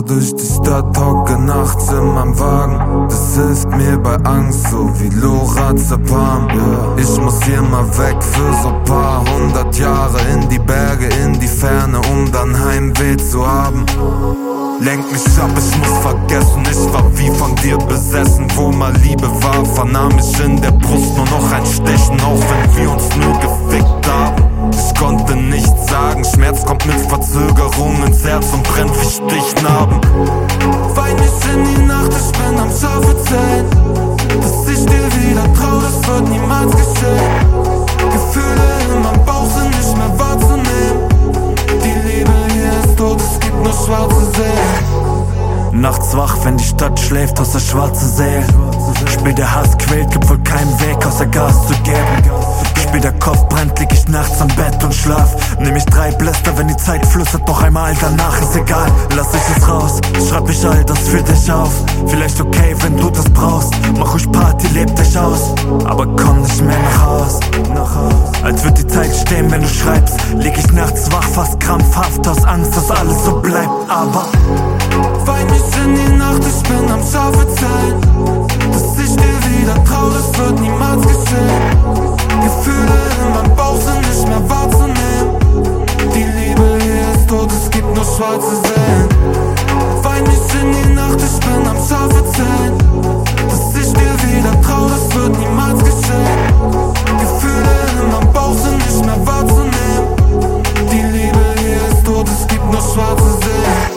durch die Stadt, hocke nachts in meinem Wagen. Das hilft mir bei Angst, so wie Lorazepam. Ich muss hier mal weg für so paar 100 Jahre, in die Berge, in die Ferne, um dann Heimweh zu haben. Lenk mich ab, ich muss vergessen, ich war wie von dir besessen. Wo mal Liebe war, vernahm ich in der Brust nur noch ein Stechen, auch wenn wir uns nur gefickt haben. Ich konnte nichts sagen, Schmerz kommt mit Verzögerung ins Herz und brennt wie Stichnarben. Wein nicht in die Nacht, ich bin am Schafe zählen. Dass ich dir wieder trau, das wird niemals geschehen. Gefühle in meinem Bauch sind nicht mehr wahrzunehmen. Die Liebe hier ist tot, es gibt nur schwarze Seelen. Nachts wach, wenn die Stadt schläft, außer schwarze Seelen. Spür der Hass quält, gibt wohl keinen Weg, außer Gas zu geben. Spür der Kopf brennt, lieg ich nachts am Bett und schlaf. Nehm ich 3 Bläster, wenn die Zeit flüstert, noch einmal, danach ist egal. Lass ich es raus, schreib ich all das für dich auf. Vielleicht okay, wenn du das brauchst. Mach ruhig Party, leb dich aus. Aber komm nicht mehr nach Haus. Als wird die Zeit stehen, wenn du schreibst. Lieg ich nachts wach, fast krampfhaft, aus Angst, dass alles so bleibt. Aber wein nicht in die Nacht, ich bin am Schafe zählen. Dass ich dir wieder trau, das wird niemals geschehen. Gefühle in meinem Bauch sind nicht mehr wahrzunehmen. Die Liebe hier ist tot, es gibt nur schwarze Seelen. Wein nicht in die Nacht, ich bin am Schafe zählen. Dass ich dir wieder trau, das wird niemals geschehen. Gefühle in meinem Bauch sind nicht mehr wahrzunehmen. Die Liebe hier ist tot, es gibt nur schwarze Seelen.